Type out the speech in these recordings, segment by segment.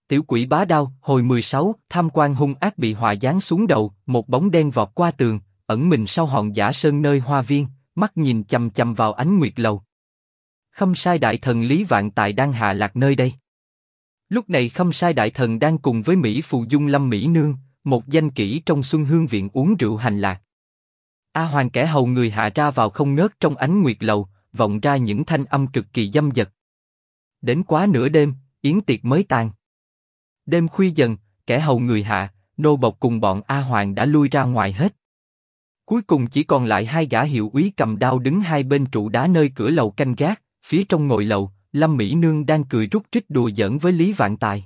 Tiểu quỷ bá đao, hồi 16, tham quan hung ác bị họa giáng xuống đầu, một bóng đen vọt qua tường, ẩn mình sau hòn giả sơn nơi hoa viên, mắt nhìn chằm chằm vào ánh nguyệt lầu. Khâm Sai đại thần Lý Vạn Tài đang hạ lạc nơi đây. Lúc này Khâm Sai đại thần đang cùng với Mỹ Phù Dung Lâm Mỹ Nương, một danh kỹ trong Xuân Hương viện uống rượu hành lạc. A Hoàng kẻ hầu người hạ ra vào không ngớt trong ánh nguyệt lầu, vọng ra những thanh âm cực kỳ dâm dật. Đến quá nửa đêm, yến tiệc mới tàn. Đêm khuya dần, kẻ hầu người hạ, nô bộc cùng bọn A Hoàng đã lui ra ngoài hết. Cuối cùng chỉ còn lại hai gã hiệu úy cầm đao đứng hai bên trụ đá nơi cửa lầu canh gác, phía trong ngồi lầu, Lâm Mỹ Nương đang cười rút rít đùa giỡn với Lý Vạn Tài.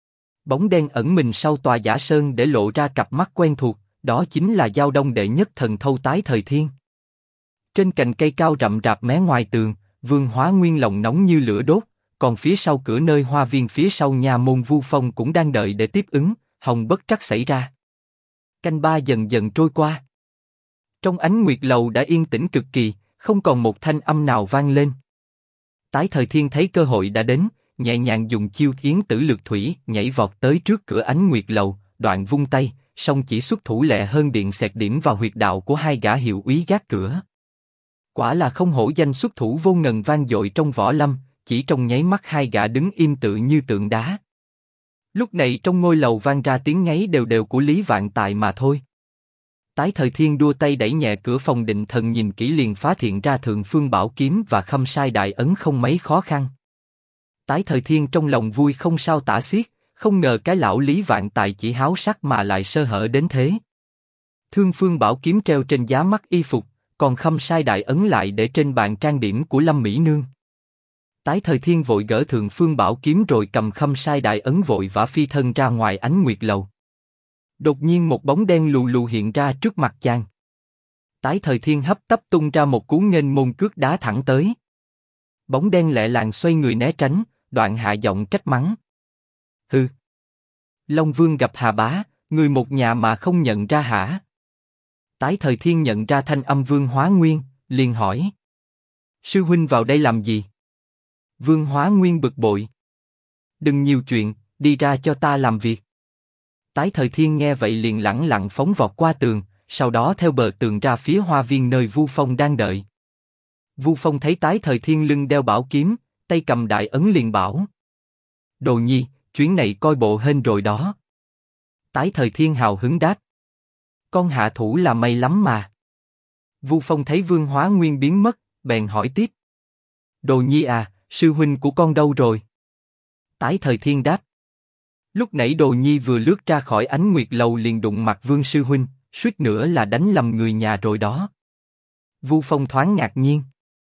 Bóng đen ẩn mình sau tòa giả sơn để lộ ra cặp mắt quen thuộc, đó chính là Giao Đông đệ nhất thần thâu Tái Thời Thiên. Trên cành cây cao rậm rạp mé ngoài tường, Vương Hóa Nguyên lòng nóng như lửa đốt, còn phía sau cửa nơi hoa viên phía sau nhà môn Vu Phong cũng đang đợi để tiếp ứng, hồng bất trắc xảy ra. Canh ba dần dần trôi qua. Trong ánh nguyệt lầu đã yên tĩnh cực kỳ, không còn một thanh âm nào vang lên. Tái Thời Thiên thấy cơ hội đã đến, nhẹ nhàng dùng chiêu Yến Tử Lược Thủy nhảy vọt tới trước cửa ánh nguyệt lầu, đoạn vung tay, song chỉ xuất thủ lẹ hơn điện xẹt điểm vào huyệt đạo của hai gã hiệu úy gác cửa. Quả là không hổ danh xuất thủ vô ngần vang dội trong võ lâm, chỉ trong nháy mắt hai gã đứng im tự như tượng đá. Lúc này trong ngôi lầu vang ra tiếng ngáy đều đều của Lý Vạn Tài mà thôi. Tái Thời Thiên đua tay đẩy nhẹ cửa phòng định thần nhìn kỹ liền phát hiện ra Thượng Phương Bảo Kiếm và Khâm Sai Đại Ấn không mấy khó khăn. Tái Thời Thiên trong lòng vui không sao tả xiết, không ngờ cái lão Lý Vạn Tài chỉ háo sắc mà lại sơ hở đến thế. Thương Phương Bảo Kiếm treo trên giá mắt y phục, còn Khâm Sai Đại Ấn lại để trên bàn trang điểm của Lâm Mỹ Nương. Tái Thời Thiên vội gỡ Thượng Phương Bảo Kiếm rồi cầm Khâm Sai Đại Ấn vội vã phi thân ra ngoài ánh nguyệt lầu. Đột nhiên một bóng đen lù lù hiện ra trước mặt chàng. Tái Thời Thiên hấp tấp tung ra một cú nghênh môn cước đá thẳng tới. Bóng đen lẹ làng xoay người né tránh, đoạn hạ giọng trách mắng. Hừ. Long Vương gặp Hà Bá, người một nhà mà không nhận ra hả? Tái Thời Thiên nhận ra thanh âm Vương Hóa Nguyên, liền hỏi. Sư huynh vào đây làm gì? Vương Hóa Nguyên bực bội. Đừng nhiều chuyện, đi ra cho ta làm việc. Tái Thời Thiên nghe vậy liền lẳng lặng phóng vọt qua tường, sau đó theo bờ tường ra phía hoa viên nơi Vu Phong đang đợi. Vu Phong thấy Tái Thời Thiên lưng đeo bảo kiếm, tay cầm đại ấn liền bảo. Đồ nhi, chuyến này coi bộ hên rồi đó. Tái Thời Thiên hào hứng đáp. Con hạ thủ là may lắm mà. Vu Phong thấy Vương Hóa Nguyên biến mất, bèn hỏi tiếp. Đồ nhi à, sư huynh của con đâu rồi? Tái Thời Thiên đáp. Lúc nãy Đồ nhi vừa lướt ra khỏi ánh nguyệt lầu liền đụng mặt Vương sư huynh, suýt nữa là đánh lầm người nhà rồi đó. Vu Phong thoáng ngạc nhiên.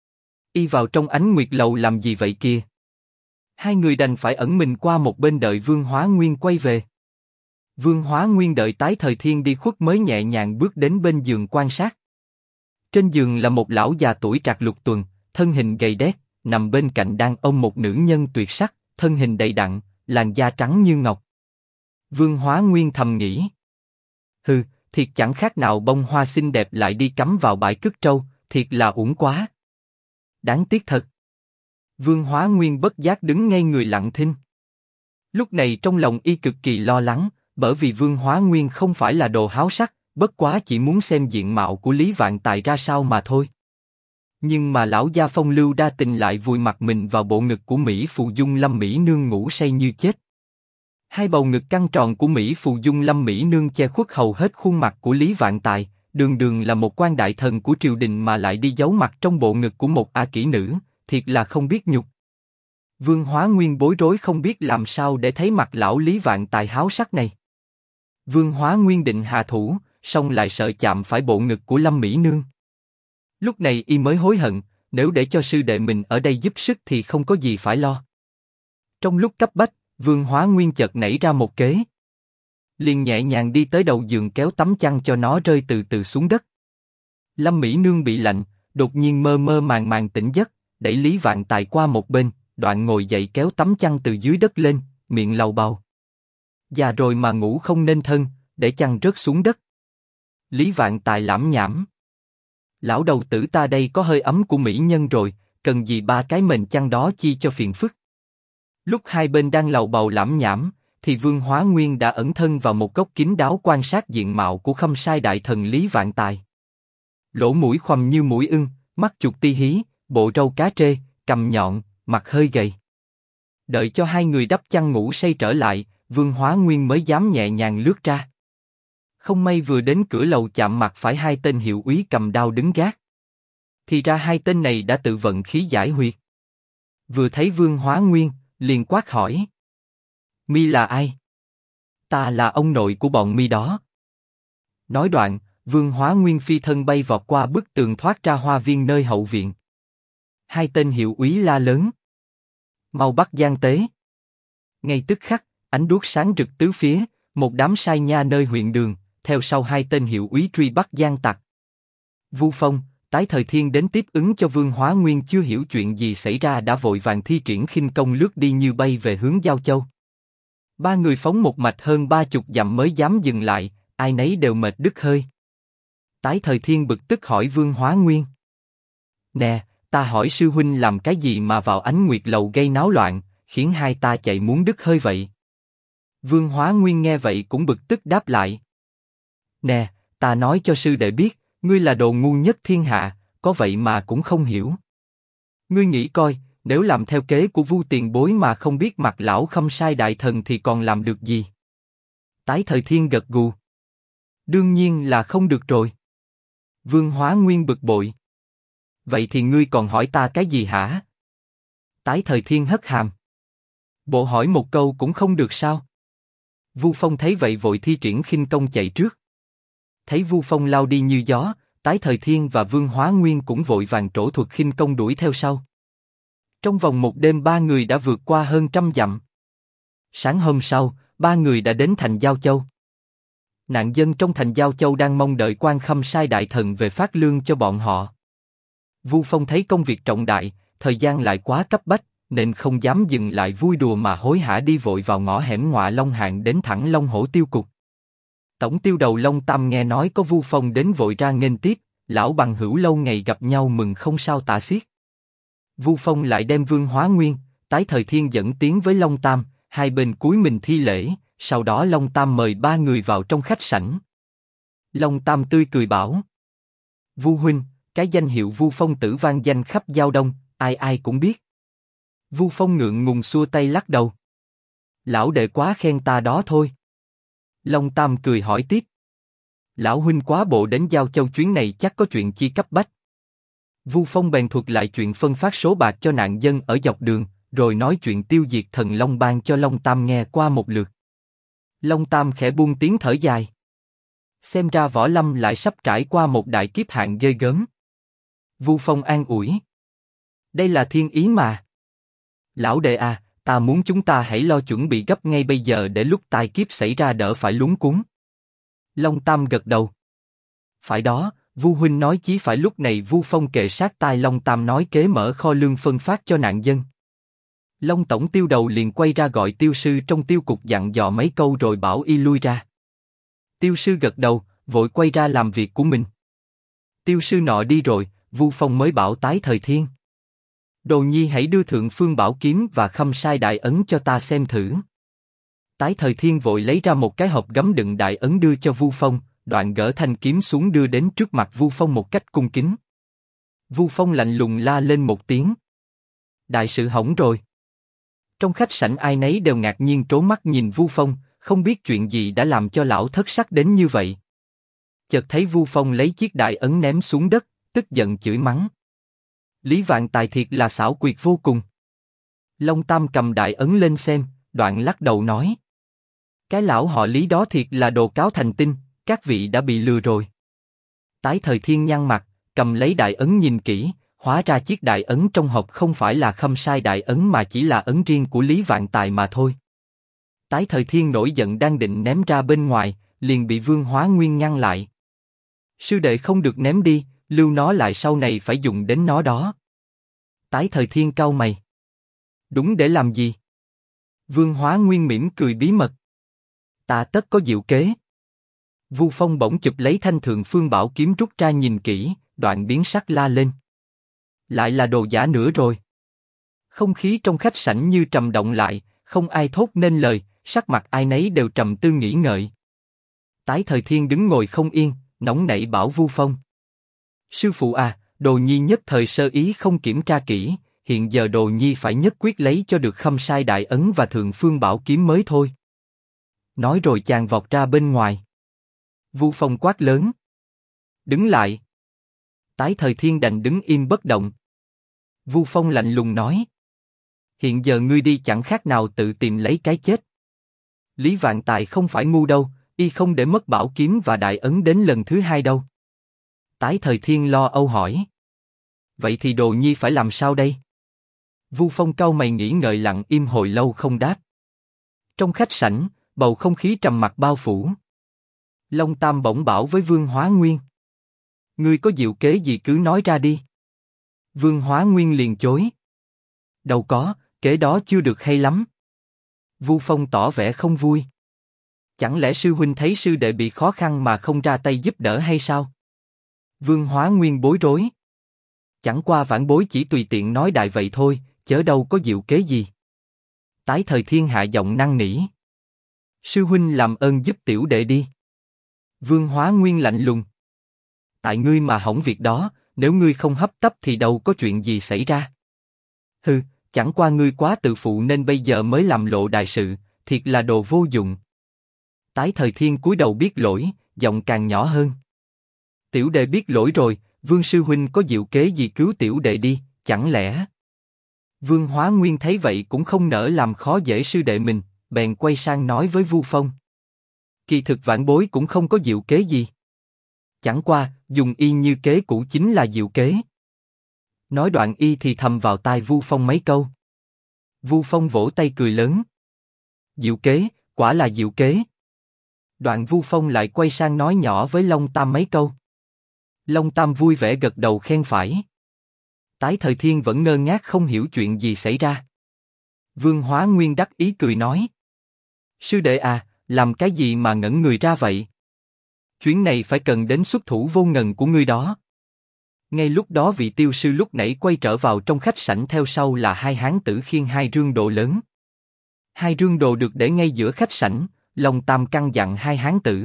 Y vào trong ánh nguyệt lầu làm gì vậy kia? Hai người đành phải ẩn mình qua một bên đợi Vương Hóa Nguyên quay về. Vương Hóa Nguyên đợi Tái Thời Thiên đi khuất mới nhẹ nhàng bước đến bên giường quan sát. Trên giường là một lão già tuổi trạc lục tuần, thân hình gầy đét, nằm bên cạnh đang ôm một nữ nhân tuyệt sắc, thân hình đầy đặn, làn da trắng như ngọc. Vương Hóa Nguyên thầm nghĩ. Hừ, thiệt chẳng khác nào bông hoa xinh đẹp lại đi cắm vào bãi cứt trâu, thiệt là uổng quá. Đáng tiếc thật. Vương Hóa Nguyên bất giác đứng ngay người lặng thinh. Lúc này trong lòng y cực kỳ lo lắng, bởi vì Vương Hóa Nguyên không phải là đồ háo sắc, bất quá chỉ muốn xem diện mạo của Lý Vạn Tài ra sao mà thôi. Nhưng mà lão gia phong lưu đa tình lại vùi mặt mình vào bộ ngực của Mỹ Phù Dung Lâm Mỹ Nương ngủ say như chết. Hai bầu ngực căng tròn của Mỹ Phù Dung Lâm Mỹ Nương che khuất hầu hết khuôn mặt của Lý Vạn Tài, đường đường là một quan đại thần của triều đình mà lại đi giấu mặt trong bộ ngực của một a kỹ nữ, thiệt là không biết nhục. Vương Hóa Nguyên bối rối không biết làm sao để thấy mặt lão Lý Vạn Tài háo sắc này. Vương Hóa Nguyên định hạ thủ, song lại sợ chạm phải bộ ngực của Lâm Mỹ Nương. Lúc này y mới hối hận, nếu để cho sư đệ mình ở đây giúp sức thì không có gì phải lo. Trong lúc cấp bách, Vương Hóa Nguyên chợt nảy ra một kế. Liền nhẹ nhàng đi tới đầu giường kéo tấm chăn cho nó rơi từ từ xuống đất. Lâm Mỹ Nương bị lạnh, đột nhiên mơ mơ màng màng tỉnh giấc, đẩy Lý Vạn Tài qua một bên, đoạn ngồi dậy kéo tấm chăn từ dưới đất lên, miệng lầu bầu. Già rồi mà ngủ không nên thân, để chăn rớt xuống đất. Lý Vạn Tài lảm nhảm. Lão đầu tử ta đây có hơi ấm của mỹ nhân rồi, cần gì ba cái mền chăn đó chi cho phiền phức. Lúc hai bên đang lầu bầu lảm nhảm, thì Vương Hóa Nguyên đã ẩn thân vào một góc kín đáo quan sát diện mạo của Khâm Sai đại thần Lý Vạn Tài. Lỗ mũi khoằm như mũi ưng, mắt chuột ti hí, bộ râu cá trê, cằm nhọn, mặt hơi gầy. Đợi cho hai người đắp chăn ngủ say trở lại, Vương Hóa Nguyên mới dám nhẹ nhàng lướt ra. Không may vừa đến cửa lầu chạm mặt phải hai tên hiệu úy cầm đao đứng gác. Thì ra hai tên này đã tự vận khí giải huyệt. Vừa thấy Vương Hóa Nguyên, liền quát hỏi: "Mi là ai?" "Ta là ông nội của bọn mi đó." Nói đoạn, Vương Hóa Nguyên phi thân bay vọt qua bức tường thoát ra hoa viên nơi hậu viện. Hai tên hiệu úy la lớn: "Mau bắt gian tế!" Ngay tức khắc, ánh đuốc sáng rực tứ phía, một đám sai nha nơi huyện đường, theo sau hai tên hiệu úy truy bắt gian tặc. Vu Phong, Tái Thời Thiên đến tiếp ứng cho Vương Hóa Nguyên chưa hiểu chuyện gì xảy ra đã vội vàng thi triển khinh công lướt đi như bay về hướng Giao Châu. Ba người phóng một mạch hơn 30 dặm mới dám dừng lại, ai nấy đều mệt đứt hơi. Tái Thời Thiên bực tức hỏi Vương Hóa Nguyên: "Nè, ta hỏi sư huynh làm cái gì mà vào Ánh Nguyệt lầu gây náo loạn, khiến hai ta chạy muốn đứt hơi vậy?" Vương Hóa Nguyên nghe vậy cũng bực tức đáp lại: "Nè, ta nói cho sư đệ biết, ngươi là đồ ngu nhất thiên hạ, có vậy mà cũng không hiểu. Ngươi nghĩ coi, nếu làm theo kế của Vu tiền bối mà không biết mặt lão Khâm Sai đại thần thì còn làm được gì?" Tái Thời Thiên gật gù: "Đương nhiên là không được rồi." Vương Hóa Nguyên bực bội: "Vậy thì ngươi còn hỏi ta cái gì hả?" Tái Thời Thiên hất hàm: "Bộ hỏi một câu cũng không được sao?" Vu Phong thấy vậy vội thi triển khinh công chạy trước. Thấy Vu Phong lao đi như gió, Tái Thời Thiên và Vương Hóa Nguyên cũng vội vàng trổ thuật khinh công đuổi theo sau. Trong vòng một đêm ba người đã vượt qua hơn 100 dặm. Sáng hôm sau, ba người đã đến thành Giao Châu. Nạn dân trong thành Giao Châu đang mong đợi quan Khâm Sai đại thần về phát lương cho bọn họ. Vu Phong thấy công việc trọng đại, thời gian lại quá cấp bách, nên không dám dừng lại vui đùa mà hối hả đi vội vào ngõ hẻm Ngọa Long Hạng đến thẳng Long Hổ Tiêu Cục. Tổng tiêu đầu Long Tam nghe nói có Vu Phong đến vội ra nghênh tiếp, lão bằng hữu lâu ngày gặp nhau mừng không sao tả xiết. Vu Phong lại đem Vương Hóa Nguyên, Tái Thời Thiên dẫn tiến với Long Tam, hai bên cúi mình thi lễ, sau đó Long Tam mời ba người vào trong khách sảnh. Long Tam tươi cười bảo: "Vu huynh, cái danh hiệu Vu Phong tử vang danh khắp Giao Đông, ai ai cũng biết." Vu Phong ngượng ngùng xua tay lắc đầu: "Lão đệ quá khen ta đó thôi." Long Tam cười hỏi tiếp: "Lão huynh quá bộ đến Giao Châu chuyến này chắc có chuyện chi cấp bách?" Vu Phong bèn thuật lại chuyện phân phát số bạc cho nạn dân ở dọc đường, rồi nói chuyện tiêu diệt Thần Long Bang cho Long Tam nghe qua một lượt. Long Tam khẽ buông tiếng thở dài. Xem ra Võ Lâm lại sắp trải qua một đại kiếp hạn ghê gớm. Vu Phong an ủi: "Đây là thiên ý mà. Lão đệ à, ta muốn chúng ta hãy lo chuẩn bị gấp ngay bây giờ để lúc tai kiếp xảy ra đỡ phải luống cuống." Long Tam gật đầu: "Phải đó, Vu huynh nói chí phải." Lúc này Vu Phong kề sát tai Long Tam nói kế mở kho lương phân phát cho nạn dân. Long tổng tiêu đầu liền quay ra gọi tiêu sư trong tiêu cục dặn dò mấy câu rồi bảo y lui ra. Tiêu sư gật đầu, vội quay ra làm việc của mình. Tiêu sư nọ đi rồi, Vu Phong mới bảo Tái Thời Thiên: "Đồ nhi hãy đưa Thượng Phương Bảo Kiếm và Khâm Sai đại ấn cho ta xem thử." Tái Thời Thiên vội lấy ra một cái hộp gấm đựng đại ấn đưa cho Vu Phong, đoạn gỡ thanh kiếm xuống đưa đến trước mặt Vu Phong một cách cung kính. Vu Phong lạnh lùng la lên một tiếng: "Đại sự hỏng rồi." Trong khách sảnh ai nấy đều ngạc nhiên trố mắt nhìn Vu Phong, không biết chuyện gì đã làm cho lão thất sắc đến như vậy. Chợt thấy Vu Phong lấy chiếc đại ấn ném xuống đất, tức giận chửi mắng: "Lý Vạn Tài thiệt là xảo quyệt vô cùng." Long Tam cầm đại ấn lên xem, đoạn lắc đầu nói: "Cái lão họ Lý đó thiệt là đồ cáo thành tinh, các vị đã bị lừa rồi." Tái Thời Thiên nhăn mặt, cầm lấy đại ấn nhìn kỹ, hóa ra chiếc đại ấn trong hộp không phải là Khâm Sai đại ấn mà chỉ là ấn riêng của Lý Vạn Tài mà thôi. Tái Thời Thiên nổi giận đang định ném ra bên ngoài, liền bị Vương Hóa Nguyên ngăn lại: "Sư đệ không được ném đi, lưu nó lại sau này phải dùng đến nó đó." Tái Thời Thiên cau mày: "Đúng để làm gì?" Vương Hóa Nguyên mỉm cười bí mật: "Ta tất có diệu kế." Vu Phong bỗng chụp lấy thanh Thượng Phương Bảo Kiếm rút ra nhìn kỹ, đoạn biến sắc la lên: "Lại là đồ giả nữa rồi." Không khí trong khách sảnh như trầm động lại, không ai thốt nên lời, sắc mặt ai nấy đều trầm tư nghĩ ngợi. Tái Thời Thiên đứng ngồi không yên, nóng nảy bảo Vu Phong. Sư phụ à, Đồ Nhi nhất thời sơ ý không kiểm tra kỹ, hiện giờ Đồ Nhi phải nhất quyết lấy cho được Khâm Sai Đại Ấn và Thượng Phương Bảo Kiếm mới thôi. Nói rồi chàng vọt ra bên ngoài. Vu Phong quát lớn. Đứng lại. Tái Thời Thiên đành đứng im bất động. Vu Phong lạnh lùng nói. Hiện giờ ngươi đi chẳng khác nào tự tìm lấy cái chết. Lý Vạn Tài không phải ngu đâu, y không để mất bảo kiếm và đại ấn đến lần thứ hai đâu. Tái Thời Thiên lo âu hỏi. Vậy thì Đồ Nhi phải làm sao đây? Vu Phong cau mày nghĩ ngợi lặng im hồi lâu không đáp. Trong khách sảnh, bầu không khí trầm mặc bao phủ. Long Tam bỗng bảo với Vương Hóa Nguyên. Ngươi có diệu kế gì cứ nói ra đi. Vương Hóa Nguyên liền chối. Đâu có, kế đó chưa được hay lắm. Vu Phong tỏ vẻ không vui. Chẳng lẽ sư huynh thấy sư đệ bị khó khăn mà không ra tay giúp đỡ hay sao? Vương Hóa Nguyên bối rối. Chẳng qua vãn bối chỉ tùy tiện nói đại vậy thôi, chớ đâu có diệu kế gì. Tái Thời Thiên hạ giọng năn nỉ. Sư huynh làm ơn giúp tiểu đệ đi. Vương Hóa Nguyên lạnh lùng. Tại ngươi mà hỏng việc đó, nếu ngươi không hấp tấp thì đâu có chuyện gì xảy ra. Hừ, chẳng qua ngươi quá tự phụ nên bây giờ mới làm lộ đại sự, thiệt là đồ vô dụng. Tái Thời Thiên cúi đầu biết lỗi, giọng càng nhỏ hơn. Tiểu đệ biết lỗi rồi, Vương sư huynh có diệu kế gì cứu tiểu đệ đi, chẳng lẽ? Vương Hóa Nguyên thấy vậy cũng không nỡ làm khó dễ sư đệ mình, bèn quay sang nói với Vu Phong. Kỳ thực vãn bối cũng không có diệu kế gì. Chẳng qua, dùng y như kế cũ chính là diệu kế. Nói đoạn y thì thầm vào tai Vu Phong mấy câu. Vu Phong vỗ tay cười lớn. Diệu kế, quả là diệu kế. Đoạn Vu Phong lại quay sang nói nhỏ với Long Tam mấy câu. Long Tam vui vẻ gật đầu khen phải. Tái Thời Thiên vẫn ngơ ngác không hiểu chuyện gì xảy ra. Vương Hóa Nguyên đắc ý cười nói. Sư đệ à, làm cái gì mà ngẩn người ra vậy? Chuyến này phải cần đến xuất thủ vô ngần của ngươi đó. Ngay lúc đó vị tiêu sư lúc nãy quay trở vào trong khách sảnh theo sau là hai hán tử khiêng hai rương đồ lớn. Hai rương đồ được để ngay giữa khách sảnh, Long Tam căn dặn hai hán tử.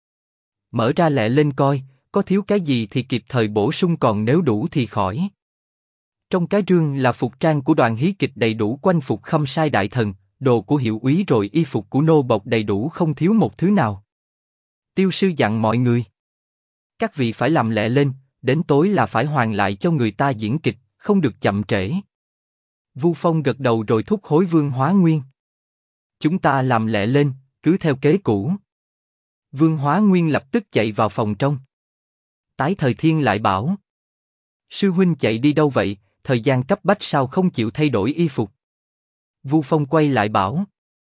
Mở ra lẹ lên coi, có thiếu cái gì thì kịp thời bổ sung còn nếu đủ thì khỏi. Trong cái rương là phục trang của đoàn hí kịch đầy đủ quanh phục Khâm Sai Đại Thần, đồ của hiệu úy rồi y phục của nô bộc đầy đủ không thiếu một thứ nào. Tiêu sư dặn mọi người. Các vị phải làm lẹ lên, đến tối là phải hoàn lại cho người ta diễn kịch, không được chậm trễ. Vu Phong gật đầu rồi thúc hối Vương Hóa Nguyên. Chúng ta làm lẹ lên, cứ theo kế cũ. Vương Hóa Nguyên lập tức chạy vào phòng trong. Tái Thời Thiên lại bảo. Sư huynh chạy đi đâu vậy, thời gian cấp bách sao không chịu thay đổi y phục? Vu Phong quay lại bảo.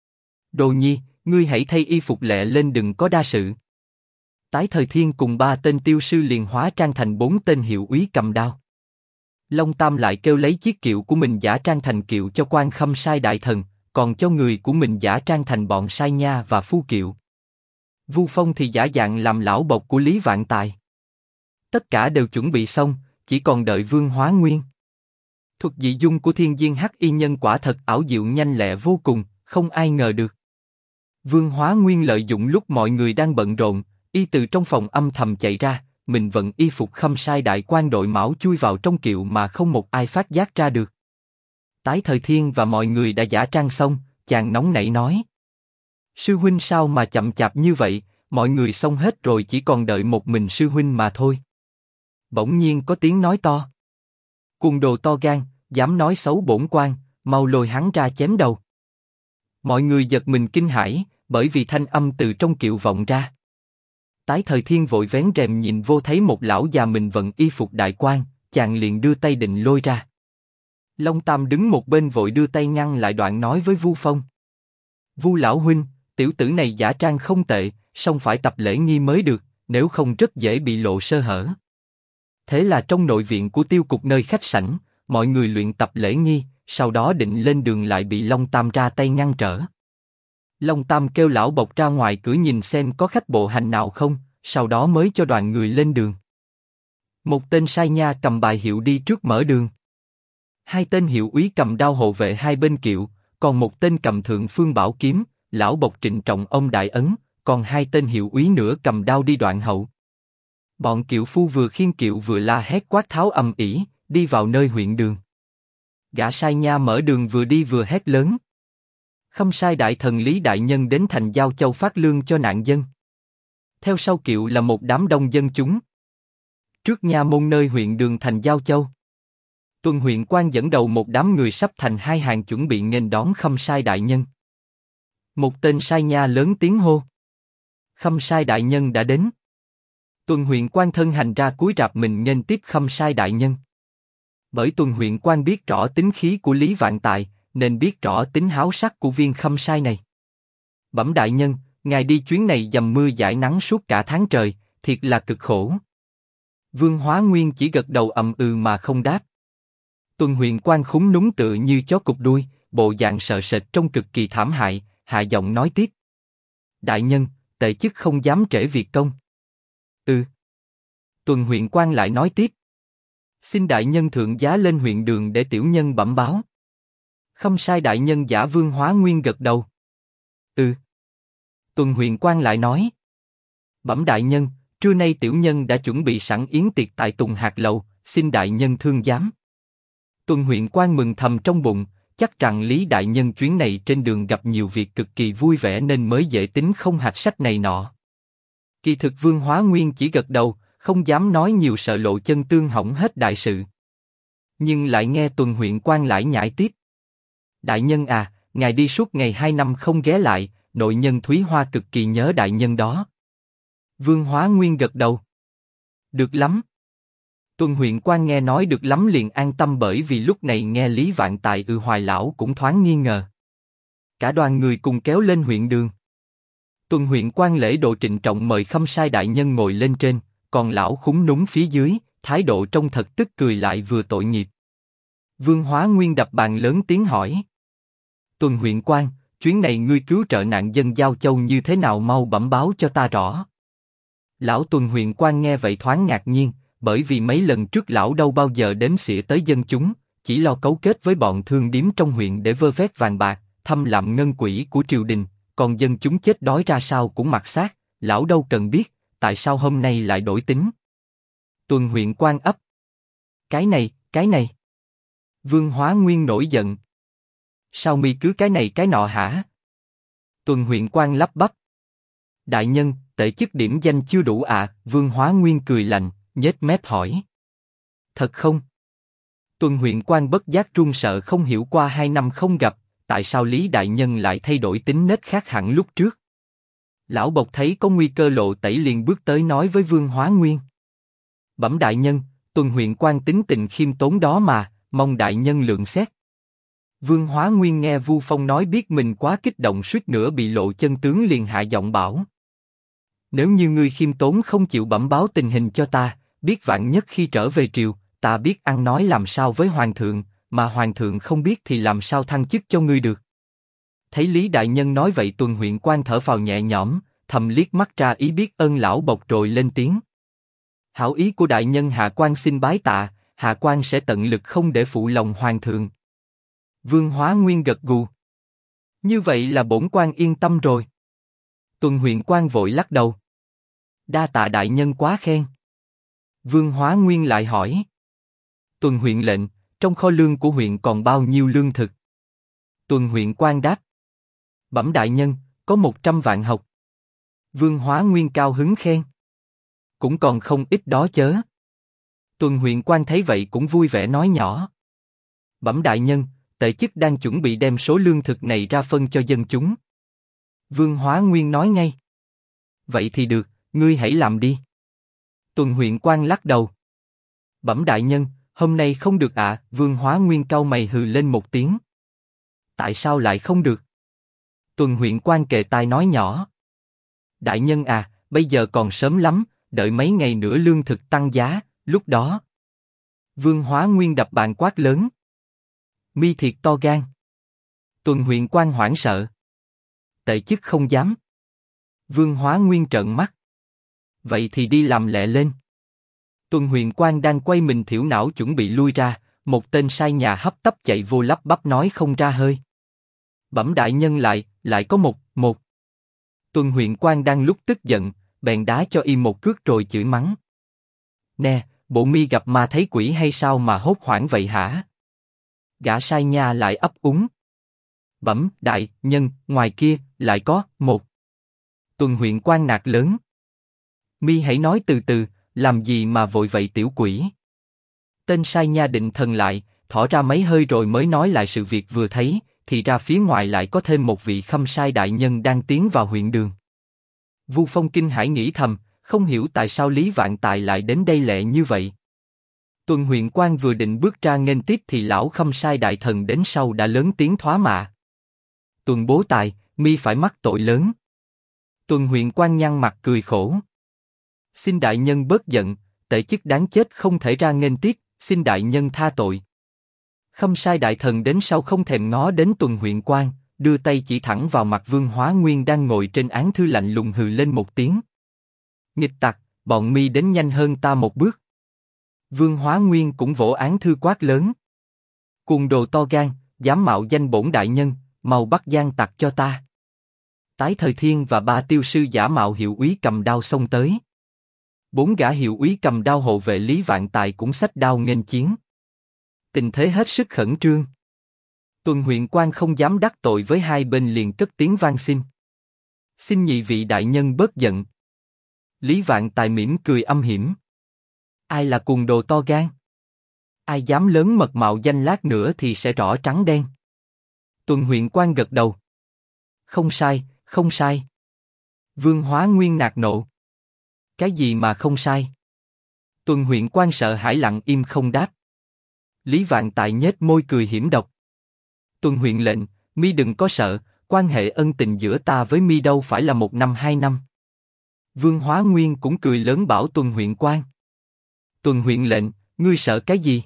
Đồ Nhi, ngươi hãy thay y phục lẹ lên đừng có đa sự. Tái Thời Thiên cùng ba tên tiêu sư liền hóa trang thành 4 tên hiệu úy cầm đao. Long Tam lại kêu lấy chiếc kiệu của mình giả trang thành kiệu cho quan Khâm Sai Đại Thần, còn cho người của mình giả trang thành bọn sai nha và phu kiệu. Vu Phong thì giả dạng làm lão bộc của Lý Vạn Tài. Tất cả đều chuẩn bị xong, chỉ còn đợi Vương Hóa Nguyên. Thuật dị dung của Thiên Diên Hắc Y Nhân quả thật ảo diệu nhanh lẹ vô cùng, không ai ngờ được. Vương Hóa Nguyên lợi dụng lúc mọi người đang bận rộn, y từ trong phòng âm thầm chạy ra, mình vận y phục Khâm Sai Đại Quan đội mão chui vào trong kiệu mà không một ai phát giác ra được. Tái Thời Thiên và mọi người đã giả trang xong, chàng nóng nảy nói. Sư huynh sao mà chậm chạp như vậy, mọi người xong hết rồi chỉ còn đợi một mình sư huynh mà thôi. Bỗng nhiên có tiếng nói to. Cuồng đồ to gan, dám nói xấu bổn quan, mau lôi hắn ra chém đầu. Mọi người giật mình kinh hãi, bởi vì thanh âm từ trong kiệu vọng ra. Tái Thời Thiên vội vén rèm nhìn vô thấy một lão già mình vận y phục đại quan, chàng liền đưa tay định lôi ra. Long Tam đứng một bên vội đưa tay ngăn lại đoạn nói với Vu Phong. Vu lão huynh, tiểu tử này giả trang không tệ, song phải tập lễ nghi mới được, nếu không rất dễ bị lộ sơ hở. Thế là trong nội viện của tiêu cục nơi khách sảnh, mọi người luyện tập lễ nghi, sau đó định lên đường lại bị Long Tam ra tay ngăn trở. Long Tam kêu lão bộc ra ngoài cửa nhìn xem có khách bộ hành nào không, sau đó mới cho đoàn người lên đường. Một tên sai nha cầm bài hiệu đi trước mở đường. Hai tên hiệu úy cầm đao hộ vệ hai bên kiệu, còn một tên cầm thượng phương bảo kiếm, lão bộc trịnh trọng ông đại ấn, còn hai tên hiệu úy nữa cầm đao đi đoạn hậu. Bọn kiệu phu vừa khiêng kiệu vừa la hét quát tháo ầm ĩ, đi vào nơi huyện đường. Gã sai nha mở đường vừa đi vừa hét lớn. Khâm sai đại thần Lý đại nhân đến thành Giao Châu phát lương cho nạn dân. Theo sau kiệu là một đám đông dân chúng. Trước nha môn nơi huyện đường thành Giao Châu, tuần huyện quan dẫn đầu một đám người sắp thành hai hàng chuẩn bị nghênh đón khâm sai đại nhân. Một tên sai nha lớn tiếng hô: Khâm sai đại nhân đã đến. Tuần huyện quan thân hành ra cúi rạp mình nghênh tiếp khâm sai đại nhân. Bởi tuần huyện quan biết rõ tính khí của Lý Vạn Tài, nên biết rõ tính háo sắc của viên khâm sai này. Bẩm đại nhân, ngài đi chuyến này dầm mưa dãi nắng suốt cả tháng trời, thiệt là cực khổ. Vương Hóa Nguyên chỉ gật đầu ậm ừ mà không đáp. Tuần huyện quan khúm núm tựa như chó cụp đuôi, bộ dạng sợ sệt trông cực kỳ thảm hại, hạ giọng nói tiếp: Đại nhân, tệ chức không dám trễ việc công. Tuần huyện quan lại nói tiếp: Xin đại nhân thượng giá lên huyện đường để tiểu nhân bẩm báo. Khâm sai đại nhân giả Vương Hóa Nguyên gật đầu. Tuần huyện quan lại nói: Bẩm đại nhân, trưa nay tiểu nhân đã chuẩn bị sẵn yến tiệc tại Tùng Hạt Lầu, xin đại nhân thương giám. Tuần huyện quan mừng thầm trong bụng, chắc rằng Lý đại nhân chuyến này trên đường gặp nhiều việc cực kỳ vui vẻ nên mới dễ tính không hạch sách này nọ. Kỳ thực Vương Hóa Nguyên chỉ gật đầu, không dám nói nhiều sợ lộ chân tương hỏng hết đại sự. Nhưng lại nghe tuần huyện quan lại nhại tiếp: Đại nhân à, ngài đi suốt ngày 2 năm không ghé lại, nội nhân Thúy Hoa cực kỳ nhớ đại nhân đó. Vương Hóa Nguyên gật đầu. Được lắm. Tuần huyện quan nghe nói được lắm liền an tâm, bởi vì lúc này nghe Lý Vạn Tài hoài lão cũng thoáng nghi ngờ. Cả đoàn người cùng kéo lên huyện đường. Tuần huyện quan lễ độ trịnh trọng mời khâm sai đại nhân ngồi lên trên, còn lão khúm núm phía dưới, thái độ trông thật tức cười lại vừa tội nghiệp. Vương Hóa Nguyên đập bàn lớn tiếng hỏi: Tuần huyện quan, chuyến này ngươi cứu trợ nạn dân Giao Châu như thế nào, mau bẩm báo cho ta rõ. Lão tuần huyện quan nghe vậy thoáng ngạc nhiên, bởi vì mấy lần trước lão đâu bao giờ đếm xỉa tới dân chúng, chỉ lo cấu kết với bọn thương điếm trong huyện để vơ vét vàng bạc, thâm lạm ngân quỹ của triều đình, còn dân chúng chết đói ra sao cũng mặc xác, lão đâu cần biết, tại sao hôm nay lại đổi tính. Tuần huyện quan ấp: Cái này. Vương Hóa Nguyên nổi giận: Sao mi cứ cái này cái nọ hả? Tuần huyện quan lắp bắp: Đại nhân, tệ chức điểm danh chưa đủ à? Vương Hóa Nguyên cười lạnh, nhếch mép hỏi: Thật không? Tuần huyện quan bất giác run sợ, không hiểu qua 2 năm không gặp, tại sao Lý đại nhân lại thay đổi tính nết khác hẳn lúc trước. Lão bộc thấy có nguy cơ lộ tẩy liền bước tới nói với Vương Hóa Nguyên: Bẩm đại nhân, tuần huyện quan tính tình khiêm tốn đó mà, mong đại nhân lượng xét. Vương Hóa Nguyên nghe Vu Phong nói biết mình quá kích động suýt nữa bị lộ chân tướng, liền hạ giọng bảo: Nếu như ngươi khiêm tốn không chịu bẩm báo tình hình cho ta, biết vạn nhất khi trở về triều, ta biết ăn nói làm sao với hoàng thượng, mà hoàng thượng không biết thì làm sao thăng chức cho ngươi được. Thấy Lý đại nhân nói vậy, tuần huyện quan thở phào nhẹ nhõm, thầm liếc mắt ra ý biết ơn lão bộc rồi lên tiếng: Hảo ý của đại nhân hạ quan xin bái tạ, hạ quan sẽ tận lực không để phụ lòng hoàng thượng. Vương Hóa Nguyên gật gù: Như vậy là bổn quan yên tâm rồi. Tuần huyện quan vội lắc đầu: Đa tạ đại nhân quá khen. Vương Hóa Nguyên lại hỏi: Tuần huyện lệnh, trong kho lương của huyện còn bao nhiêu lương thực? Tuần huyện quan đáp: Bẩm đại nhân, có 100 vạn hộc. Vương Hóa Nguyên cao hứng khen: Cũng còn không ít đó chớ. Tuần huyện quan thấy vậy cũng vui vẻ nói nhỏ: Bẩm đại nhân, tệ chức đang chuẩn bị đem số lương thực này ra phân cho dân chúng. Vương Hóa Nguyên nói ngay: Vậy thì được, ngươi hãy làm đi. Tuần huyện quan lắc đầu: Bẩm đại nhân, hôm nay không được ạ. Vương Hóa Nguyên cau mày hừ lên một tiếng: Tại sao lại không được? Tuần huyện quan kề tai nói nhỏ: Đại nhân à, bây giờ còn sớm lắm, đợi mấy ngày nữa lương thực tăng giá, lúc đó. Vương Hóa Nguyên đập bàn quát lớn: Mi thiệt to gan. Tuần huyện quan hoảng sợ: Tệ chức không dám. Vương Hóa Nguyên trợn mắt: Vậy thì đi làm lẹ lên. Tuần huyện quan đang quay mình thiểu não chuẩn bị lui ra, một tên sai nhà hấp tấp chạy vô lắp bắp nói không ra hơi: Bẩm đại nhân lại có một. Tuần huyện quan đang lúc tức giận, bèn đá cho y một cước rồi chửi mắng. Nè, bộ mi gặp ma thấy quỷ hay sao mà hốt hoảng vậy hả? Gã sai nha lại ấp úng. Bẩm đại nhân, ngoài kia lại có một. Tuần huyện quan nạt lớn. Mi hãy nói từ từ, làm gì mà vội vậy tiểu quỷ? Tên sai nha định thần lại, thỏ ra mấy hơi rồi mới nói lại sự việc vừa thấy, thì ra phía ngoài lại có thêm một vị khâm sai đại nhân đang tiến vào huyện đường. Vu Phong kinh hãi nghĩ thầm, không hiểu tại sao Lý Vạn Tài lại đến đây lẹ như vậy. Tuần huyện quan vừa định bước ra nghênh tiếp thì lão khâm sai đại thần đến sau đã lớn tiếng thoá mạ. Tuần bố tài, mi phải mắc tội lớn. Tuần huyện quan nhăn mặt cười khổ. Xin đại nhân bớt giận, tể chức đáng chết không thể ra nghênh tiếp, xin đại nhân tha tội. Khâm sai đại thần đến sau không thèm ngó đến tuần huyện quan, đưa tay chỉ thẳng vào mặt Vương Hóa Nguyên đang ngồi trên án thư lạnh lùng hừ lên một tiếng. Nghịch tặc, bọn mi đến nhanh hơn ta một bước. Vương Hóa Nguyên cũng vỗ án thư quát lớn. Cuồng đồ to gan, dám mạo danh bổn đại nhân, mau bắt gian tặc cho ta. Tái Thời Thiên và ba tiêu sư giả mạo hiệu úy cầm đao xông tới. 4 gã hiệu úy cầm đao hộ vệ Lý Vạn Tài cũng xách đao nghênh chiến. Tình thế hết sức khẩn trương. Tuần huyện quan không dám đắc tội với hai bên liền cất tiếng van xin. Xin nhị vị đại nhân bớt giận. Lý Vạn Tài mỉm cười âm hiểm. Ai là cuồng đồ to gan? Ai dám lớn mật mạo danh lát nữa thì sẽ rõ trắng đen. Tuần huyện quan gật đầu. Không sai, không sai. Vương Hóa Nguyên nạt nộ. Cái gì mà không sai? Tuần huyện quan sợ hãi lặng im không đáp. Lý Vạn Tài nhếch môi cười hiểm độc. Tuần huyện lệnh, mi đừng có sợ, quan hệ ân tình giữa ta với mi đâu phải là 1 năm 2 năm. Vương Hóa Nguyên cũng cười lớn bảo tuần huyện quan. Tuần huyện lệnh, ngươi sợ cái gì?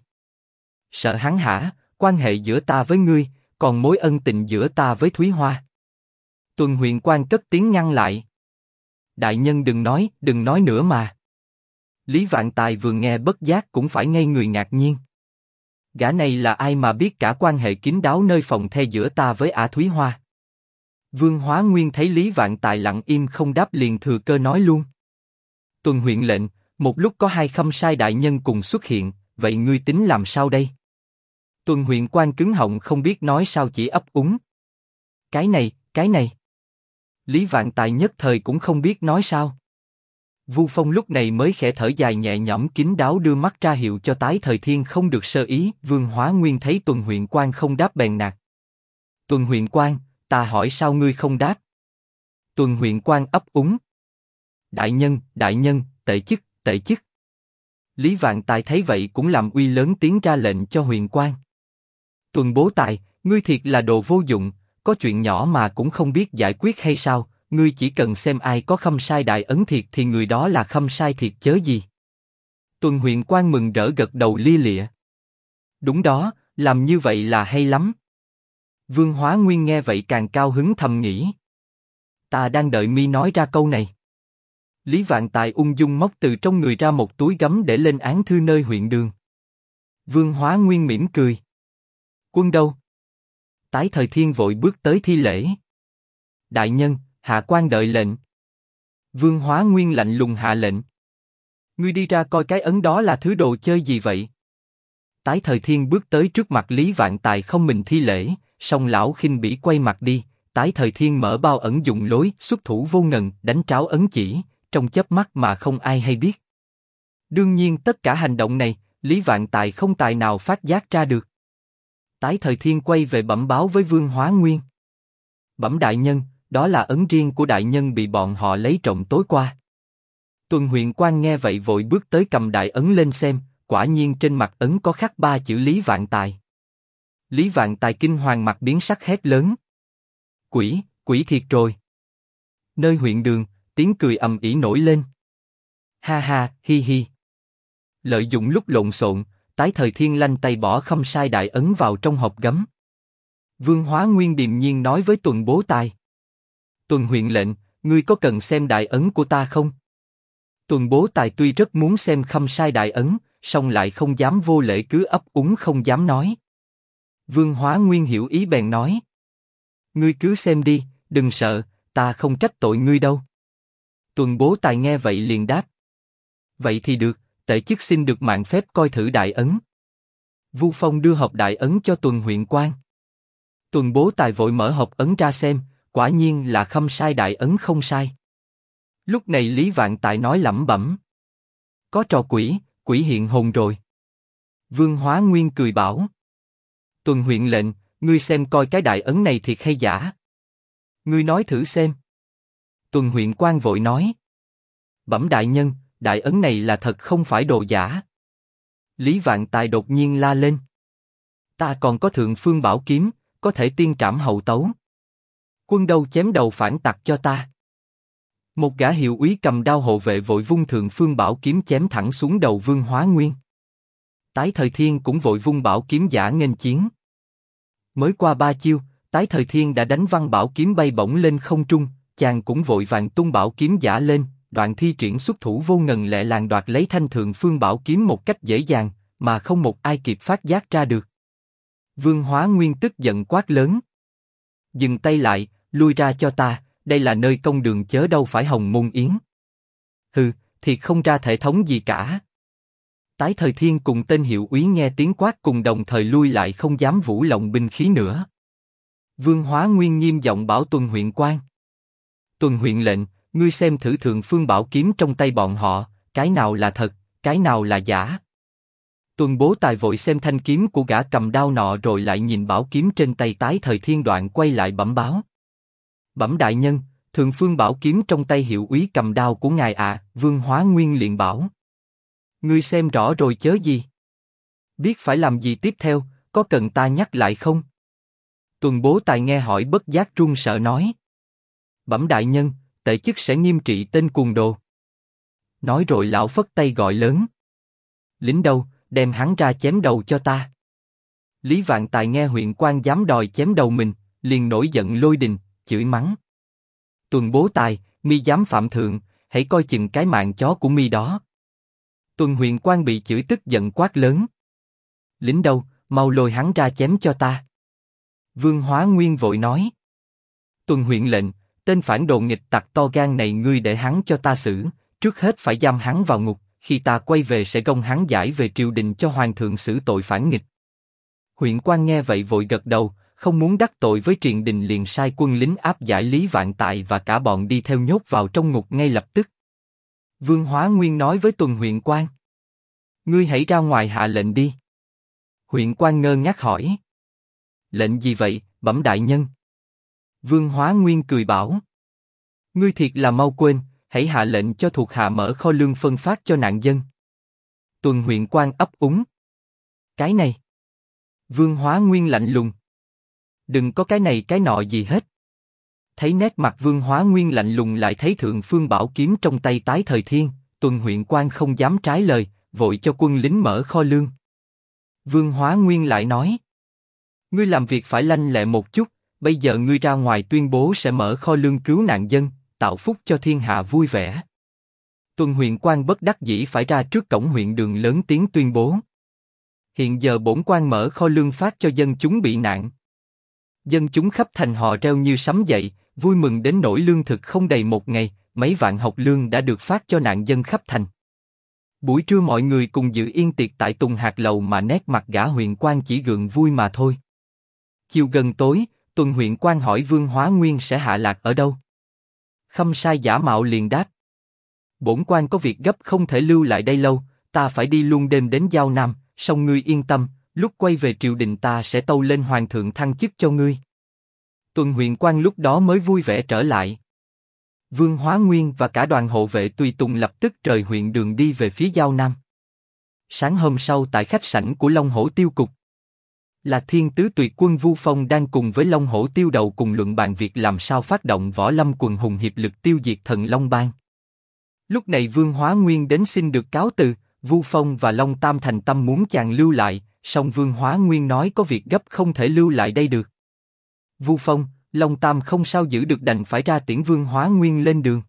Sợ hắn hả? Quan hệ giữa ta với ngươi, còn mối ân tình giữa ta với Thúy Hoa. Tuần huyện quan cất tiếng ngăn lại. Đại nhân đừng nói nữa mà. Lý Vạn Tài vừa nghe bất giác cũng phải ngây người ngạc nhiên. Gã này là ai mà biết cả quan hệ kín đáo nơi phòng the giữa ta với Ả Thúy Hoa? Vương Hóa Nguyên thấy Lý Vạn Tài lặng im không đáp liền thừa cơ nói luôn. Tuần huyện lệnh, một lúc có 2 khâm sai đại nhân cùng xuất hiện, vậy ngươi tính làm sao đây? Tuần huyện quan cứng họng không biết nói sao chỉ ấp úng. Cái này. Lý Vạn Tài nhất thời cũng không biết nói sao. Vu Phong lúc này mới khẽ thở dài nhẹ nhõm kín đáo đưa mắt ra hiệu cho Tái Thời Thiên không được sơ ý. Vương Hóa Nguyên thấy tuần huyện quan không đáp bèn nạt. Tuần huyện quan, ta hỏi sao ngươi không đáp? Tuần huyện quan ấp úng. Đại nhân, tệ chức. Lý Vạn Tài thấy vậy cũng làm uy lớn tiếng ra lệnh cho huyện quan. Tuần bố tài, ngươi thiệt là đồ vô dụng, có chuyện nhỏ mà cũng không biết giải quyết hay sao? Ngươi chỉ cần xem ai có khâm sai đại ấn thiệt thì người đó là khâm sai thiệt chớ gì. Tuần huyện quan mừng rỡ gật đầu lia lịa. Đúng đó, làm như vậy là hay lắm. Vương Hóa Nguyên nghe vậy càng cao hứng thầm nghĩ. Ta đang đợi mi nói ra câu này. Lý Vạn Tài ung dung móc từ trong người ra một túi gấm để lên án thư nơi huyện đường. Vương Hóa Nguyên mỉm cười. Quân đâu? Tái Thời Thiên vội bước tới thi lễ. Đại nhân, hạ quan đợi lệnh. Vương Hóa Nguyên lạnh lùng hạ lệnh. Ngươi đi ra coi cái ấn đó là thứ đồ chơi gì vậy? Tái Thời Thiên bước tới trước mặt Lý Vạn Tài không mình thi lễ, song lão khinh bỉ quay mặt đi. Tái Thời Thiên mở bao ẩn dụng lối xuất thủ vô ngần đánh tráo ấn chỉ, trong chớp mắt mà không ai hay biết. Đương nhiên tất cả hành động này, Lý Vạn Tài không tài nào phát giác ra được. Tái Thời Thiên quay về bẩm báo với Vương Hóa Nguyên. Bẩm đại nhân, đó là ấn riêng của đại nhân bị bọn họ lấy trộm tối qua. Tuần huyện quan nghe vậy vội bước tới cầm đại ấn lên xem, quả nhiên trên mặt ấn có khắc 3 chữ Lý Vạn Tài. Lý Vạn Tài kinh hoàng mặt biến sắc hét lớn. Quỷ thiệt rồi. Nơi huyện đường, tiếng cười ầm ĩ nổi lên. Ha ha, hi hi. Lợi dụng lúc lộn xộn, Tái Thời Thiên lanh tay bỏ khâm sai đại ấn vào trong hộp gấm. Vương Hóa Nguyên điềm nhiên nói với Tuần bố tài. Tuần huyện lệnh, ngươi có cần xem đại ấn của ta không? Tuần bố tài tuy rất muốn xem khâm sai đại ấn, song lại không dám vô lễ cứ ấp úng không dám nói. Vương Hóa Nguyên hiểu ý bèn nói. Ngươi cứ xem đi, đừng sợ, ta không trách tội ngươi đâu. Tuần Bố Tài nghe vậy liền đáp. Vậy thì được, tể chức xin được mạng phép coi thử đại ấn. Vu Phong đưa hộp đại ấn cho Tuần huyện quan. Tuần Bố Tài vội mở hộp ấn ra xem, quả nhiên là khâm sai đại ấn không sai. Lúc này Lý Vạn Tài nói lẩm bẩm. Có trò quỷ, quỷ hiện hồn rồi. Vương Hóa Nguyên cười bảo. Tuần huyện lệnh, ngươi xem coi cái đại ấn này thiệt hay giả. Ngươi nói thử xem. Tuần huyện quan vội nói. Bẩm đại nhân, đại ấn này là thật không phải đồ giả. Lý Vạn Tài đột nhiên la lên. Ta còn có thượng phương bảo kiếm, có thể tiên trảm hậu tấu. Quân đâu chém đầu phản tặc cho ta. Một gã hiệu úy cầm đao hộ vệ vội vung thượng phương bảo kiếm chém thẳng xuống đầu Vương Hóa Nguyên. Tái Thời Thiên cũng vội vung bảo kiếm giả nghênh chiến. Mới qua 3 chiêu, Tái Thời Thiên đã đánh văng bảo kiếm bay bổng lên không trung, chàng cũng vội vàng tung bảo kiếm giả lên, đoạn thi triển xuất thủ vô ngần lẹ làng đoạt lấy thanh thượng phương bảo kiếm một cách dễ dàng, mà không một ai kịp phát giác ra được. Vương Hóa Nguyên tức giận quát lớn. Dừng tay lại, lui ra cho ta, đây là nơi công đường chớ đâu phải Hồng Môn Yến. Hừ, thiệt không ra thể thống gì cả. Tái Thời Thiên cùng tên hiệu úy nghe tiếng quát cùng đồng thời lui lại không dám vũ lộng binh khí nữa. Vương Hóa Nguyên nghiêm giọng bảo Tuần huyện quan. Tuần huyện lệnh, ngươi xem thử thượng phương bảo kiếm trong tay bọn họ, cái nào là thật, cái nào là giả. Tuần Bố Tài vội xem thanh kiếm của gã cầm đao nọ rồi lại nhìn bảo kiếm trên tay Tái Thời Thiên đoạn quay lại bẩm báo. Bẩm đại nhân, thượng phương bảo kiếm trong tay hiệu úy cầm đao của ngài ạ. Vương Hóa Nguyên liền bảo. Ngươi xem rõ rồi chớ gì. Biết phải làm gì tiếp theo, có cần ta nhắc lại không? Tuần Bố Tài nghe hỏi bất giác run sợ nói. Bẩm đại nhân, tể chức sẽ nghiêm trị tên cuồng đồ. Nói rồi lão phất tay gọi lớn. Lính đâu, đem hắn ra chém đầu cho ta. Lý Vạn Tài nghe huyện quan dám đòi chém đầu mình, liền nổi giận lôi đình, chửi mắng. Tuần Bố Tài, mi dám phạm thượng, hãy coi chừng cái mạng chó của mi đó. Tuần huyện quan bị chửi tức giận quát lớn. Lính đâu, mau lôi hắn ra chém cho ta. Vương Hóa Nguyên vội nói. Tuần huyện lệnh, tên phản đồ nghịch tặc to gan này ngươi để hắn cho ta xử, trước hết phải giam hắn vào ngục, khi ta quay về sẽ gông hắn giải về triều đình cho hoàng thượng xử tội phản nghịch. Huyện quan nghe vậy vội gật đầu, không muốn đắc tội với triền đình liền sai quân lính áp giải Lý Vạn Tài và cả bọn đi theo nhốt vào trong ngục ngay lập tức. Vương Hóa Nguyên nói với Tuần huyện quan. Ngươi hãy ra ngoài hạ lệnh đi. Huyện quan ngơ ngác hỏi. Lệnh gì vậy, bẩm đại nhân? Vương Hóa Nguyên cười bảo. Ngươi thiệt là mau quên, hãy hạ lệnh cho thuộc hạ mở kho lương phân phát cho nạn dân. Tuần huyện quan ấp úng. Cái này. Vương Hóa Nguyên lạnh lùng. Đừng có cái này cái nọ gì hết. Thấy nét mặt Vương Hóa Nguyên lạnh lùng lại thấy thượng phương bảo kiếm trong tay Tái Thời Thiên, Tuần huyện quan không dám trái lời, vội cho quân lính mở kho lương. Vương Hóa Nguyên lại nói. Ngươi làm việc phải lanh lẹ một chút, bây giờ ngươi ra ngoài tuyên bố sẽ mở kho lương cứu nạn dân, tạo phúc cho thiên hạ vui vẻ. Tuần huyện quan bất đắc dĩ phải ra trước cổng huyện đường lớn tiếng tuyên bố. Hiện giờ bổn quan mở kho lương phát cho dân chúng bị nạn. Dân chúng khắp thành họ reo như sấm dậy, vui mừng đến nỗi lương thực không đầy một ngày, mấy vạn học lương đã được phát cho nạn dân khắp thành. Buổi trưa mọi người cùng dự yên tiệc tại Tùng Hạt Lầu mà nét mặt gã huyện quan chỉ gượng vui mà thôi. Chiều gần tối, Tuần huyện quan hỏi Vương Hóa Nguyên sẽ hạ lạc ở đâu. Khâm sai giả mạo liền đáp. Bổn quan có việc gấp không thể lưu lại đây lâu, ta phải đi luôn đêm đến Giao Nam, song ngươi yên tâm, lúc quay về triều đình ta sẽ tâu lên hoàng thượng thăng chức cho ngươi. Tuần huyện quan lúc đó mới vui vẻ trở lại. Vương Hóa Nguyên và cả đoàn hộ vệ tùy tùng lập tức rời huyện đường đi về phía Giao Nam. Sáng hôm sau tại khách sảnh của Long Hổ Tiêu Cục, là Thiên Tứ Tuyệt Quân Vu Phong đang cùng với Long Hổ Tiêu Đầu cùng luận bàn việc làm sao phát động võ lâm quần hùng hiệp lực tiêu diệt Thần Long Bang. Lúc này Vương Hóa Nguyên đến xin được cáo từ, Vu Phong và Long Tam thành tâm muốn chàng lưu lại, song Vương Hóa Nguyên nói có việc gấp không thể lưu lại đây được. Vu Phong, Long Tam không sao giữ được đành phải ra tiễn Vương Hóa Nguyên lên đường.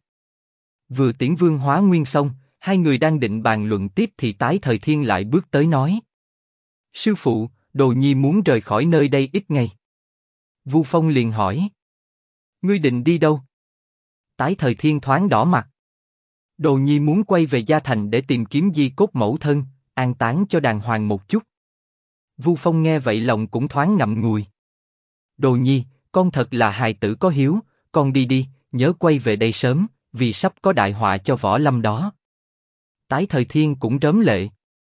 Vừa tiễn Vương Hóa Nguyên xong, hai người đang định bàn luận tiếp thì Tái Thời Thiên lại bước tới nói. Sư phụ, Đồ Nhi muốn rời khỏi nơi đây ít ngày. Vu Phong liền hỏi. Ngươi định đi đâu? Tái Thời Thiên thoáng đỏ mặt. Đồ Nhi muốn quay về Gia Thành để tìm kiếm di cốt mẫu thân, an táng cho đàng hoàng một chút. Vu Phong nghe vậy lòng cũng thoáng ngậm ngùi. Đồ Nhi, con thật là hài tử có hiếu, con đi đi, nhớ quay về đây sớm, vì sắp có đại họa cho Võ Lâm đó. Tái Thời Thiên cũng rớm lệ.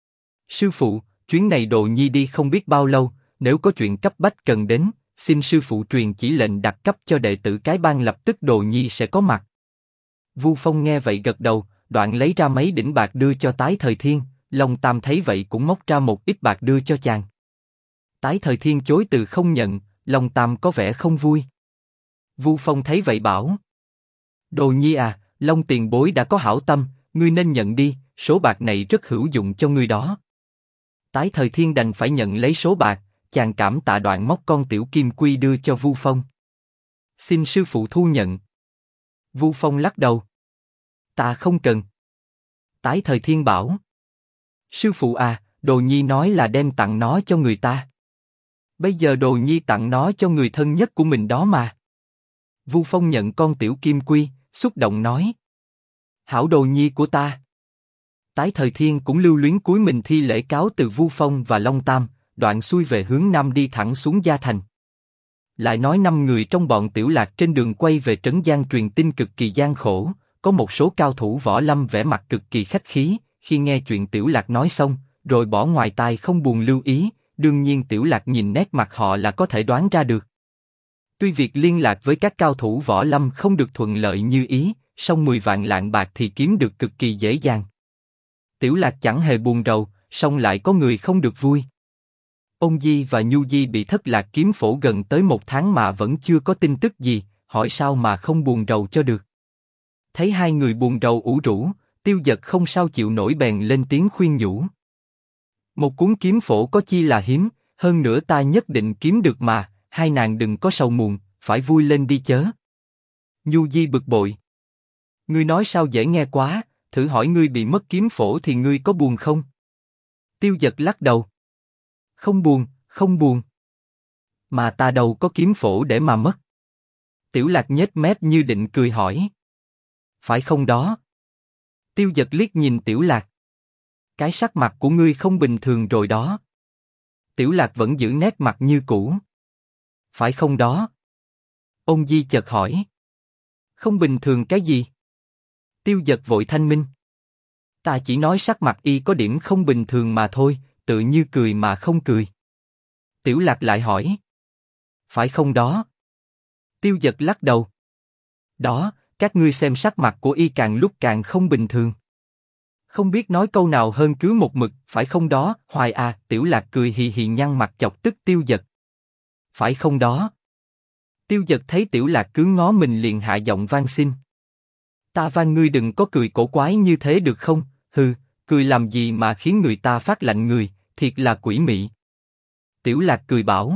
Sư phụ, chuyến này Đồ Nhi đi không biết bao lâu, nếu có chuyện cấp bách cần đến, xin sư phụ truyền chỉ lệnh đặt cấp cho đệ tử cái bang lập tức Đồ Nhi sẽ có mặt. Vu Phong nghe vậy gật đầu, đoạn lấy ra mấy đỉnh bạc đưa cho Tái Thời Thiên, Long Tam thấy vậy cũng móc ra một ít bạc đưa cho chàng. Tái Thời Thiên chối từ không nhận, Long Tam có vẻ không vui. Vu Phong thấy vậy bảo: Đồ Nhi à, Long tiền bối đã có hảo tâm, ngươi nên nhận đi, số bạc này rất hữu dụng cho ngươi đó. Tái Thời Thiên đành phải nhận lấy số bạc, chàng cảm tạ đoạn móc con tiểu kim quy đưa cho Vu Phong. Xin sư phụ thu nhận. Vu Phong lắc đầu. Ta không cần. Tái Thời Thiên bảo: Sư phụ à, Đồ Nhi nói là đem tặng nó cho người ta. Bây giờ Đồ Nhi tặng nó cho người thân nhất của mình đó mà. Vu Phong nhận con tiểu kim quy, xúc động nói: Hảo Đồ Nhi của ta. Tái Thời Thiên cũng lưu luyến cúi mình thi lễ cáo từ Vu Phong và Long Tam, đoạn xuôi về hướng nam đi thẳng xuống Gia Thành. Lại nói 5 người trong bọn Tiểu Lạc trên đường quay về Trấn Giang truyền tin cực kỳ gian khổ, có một số cao thủ võ lâm vẻ mặt cực kỳ khách khí, khi nghe chuyện Tiểu Lạc nói xong, rồi bỏ ngoài tai không buồn lưu ý, đương nhiên Tiểu Lạc nhìn nét mặt họ là có thể đoán ra được. Tuy việc liên lạc với các cao thủ võ lâm không được thuận lợi như ý, song 10 vạn lạng bạc thì kiếm được cực kỳ dễ dàng. Tiểu Lạc chẳng hề buồn rầu, song lại có người không được vui. Ôn Di và Nhu Di bị thất lạc kiếm phổ gần tới 1 tháng mà vẫn chưa có tin tức gì, hỏi sao mà không buồn rầu cho được. Thấy hai người buồn rầu ủ rũ, Tiêu Dật không sao chịu nổi bèn lên tiếng khuyên nhủ. Một cuốn kiếm phổ có chi là hiếm, hơn nữa ta nhất định kiếm được mà, hai nàng đừng có sầu muộn, phải vui lên đi chớ. Nhu Di bực bội. Ngươi nói sao dễ nghe quá, thử hỏi ngươi bị mất kiếm phổ thì ngươi có buồn không? Tiêu Dật lắc đầu. Không buồn, không buồn. Mà ta đâu có kiếm phổ để mà mất. Tiểu Lạc nhếch mép như định cười hỏi. Phải không đó? Tiêu Dật liếc nhìn Tiểu Lạc. Cái sắc mặt của ngươi không bình thường rồi đó. Tiểu Lạc vẫn giữ nét mặt như cũ. Phải không đó? Ôn Di chợt hỏi. Không bình thường cái gì? Tiêu Dật vội thanh minh. Ta chỉ nói sắc mặt y có điểm không bình thường mà thôi, tự như cười mà không cười. Tiểu Lạc lại hỏi. Phải không đó? Tiêu Dật lắc đầu. Đó, các ngươi xem sắc mặt của y càng lúc càng không bình thường. Không biết nói câu nào hơn cứ một mực, phải không đó, Hoài à, Tiểu Lạc cười hì hì nhăn mặt chọc tức Tiêu Dật. Phải không đó? Tiêu Dật thấy Tiểu Lạc cứ ngó mình liền hạ giọng van xin. Ta van ngươi đừng có cười cổ quái như thế được không, hừ, cười làm gì mà khiến người ta phát lạnh người, thiệt là quỷ mị. Tiểu Lạc cười bảo.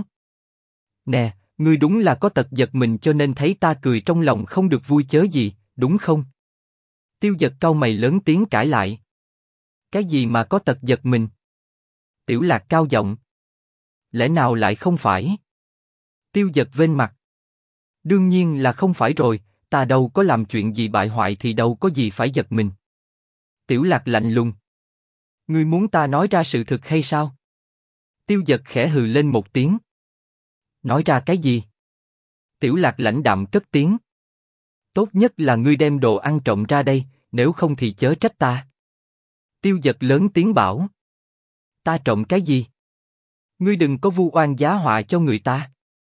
Nè, ngươi đúng là có tật giật mình cho nên thấy ta cười trong lòng không được vui chớ gì, đúng không? Tiêu Dật cau mày lớn tiếng cãi lại. Cái gì mà có tật giật mình? Tiểu Lạc cao giọng. Lẽ nào lại không phải? Tiêu Dật vênh mặt. Đương nhiên là không phải rồi, ta đâu có làm chuyện gì bại hoại thì đâu có gì phải giật mình. Tiểu Lạc lạnh lùng. Ngươi muốn ta nói ra sự thực hay sao? Tiêu Dật khẽ hừ lên một tiếng. Nói ra cái gì? Tiểu Lạc lãnh đạm cất tiếng. Tốt nhất là ngươi đem đồ ăn trộm ra đây, nếu không thì chớ trách ta. Tiêu Dật lớn tiếng bảo. Ta trộm cái gì? Ngươi đừng có vu oan giá họa cho người ta.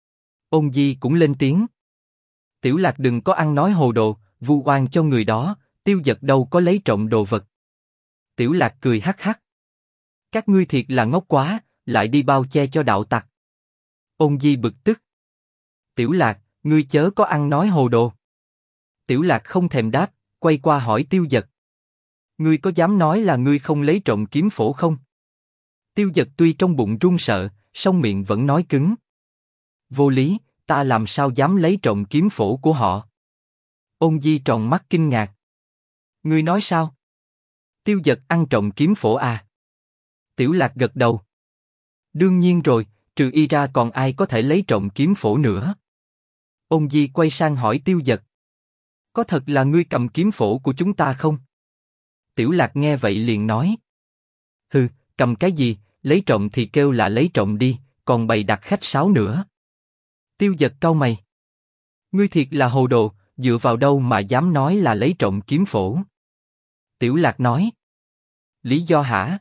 Ôn Di cũng lên tiếng. Tiểu Lạc đừng có ăn nói hồ đồ, vu oan cho người đó, Tiêu Dật đâu có lấy trộm đồ vật. Tiểu Lạc cười hắc hắc. Các ngươi thiệt là ngốc quá, lại đi bao che cho đạo tặc. Ôn Di bực tức. Tiểu Lạc, ngươi chớ có ăn nói hồ đồ. Tiểu Lạc không thèm đáp, quay qua hỏi Tiêu Dật. Ngươi có dám nói là ngươi không lấy trộm kiếm phổ không? Tiêu Dật tuy trong bụng run sợ, song miệng vẫn nói cứng. Vô lý, ta làm sao dám lấy trộm kiếm phổ của họ? Ôn Di tròn mắt kinh ngạc. Ngươi nói sao? Tiêu Dật ăn trộm kiếm phổ à? Tiểu Lạc gật đầu. Đương nhiên rồi, trừ y ra còn ai có thể lấy trộm kiếm phổ nữa? Ôn Di quay sang hỏi Tiêu Dật. Có thật là ngươi cầm kiếm phổ của chúng ta không? Tiểu Lạc nghe vậy liền nói. Hừ, cầm cái gì, lấy trộm thì kêu là lấy trộm đi, còn bày đặt khách sáo nữa. Tiêu Dật cau mày. Ngươi thiệt là hồ đồ, dựa vào đâu mà dám nói là lấy trộm kiếm phổ? Tiểu Lạc nói. Lý do hả?